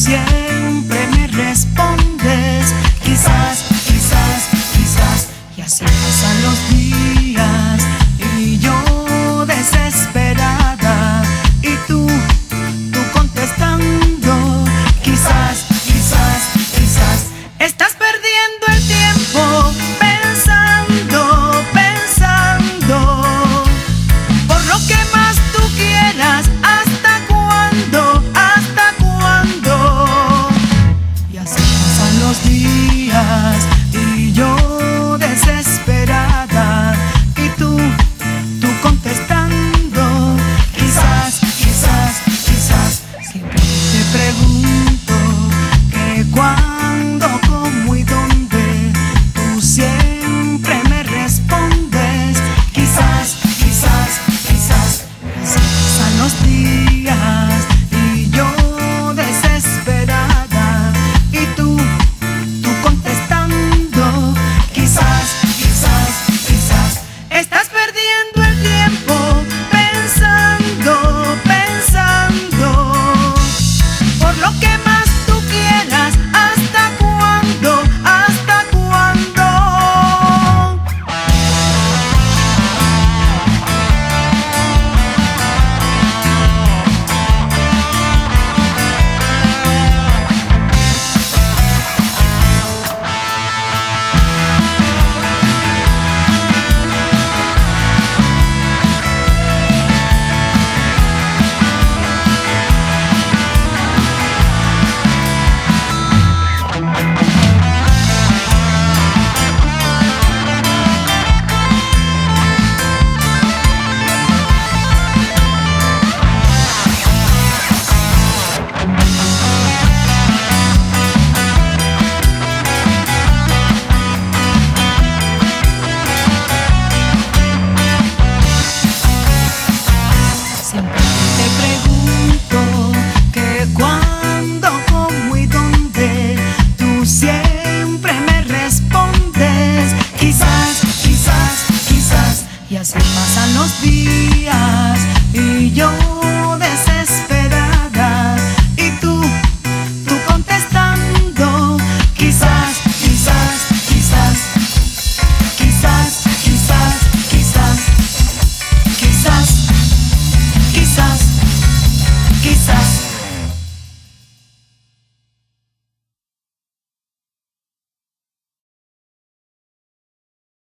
siempre me respondes quizás, quizás, quizás. Y así pasan los días y yo desesperada y tú contestando quizás, quizás, quizás. Estás perdiendo el tiempo pensando, pensando por lo que más tú quieras. ¿Hasta cuándo? ¿Hasta cuándo? Y así pasan los días y yo desesperada y tú contestando quizás, quizás, quizás. Siempre te pregunto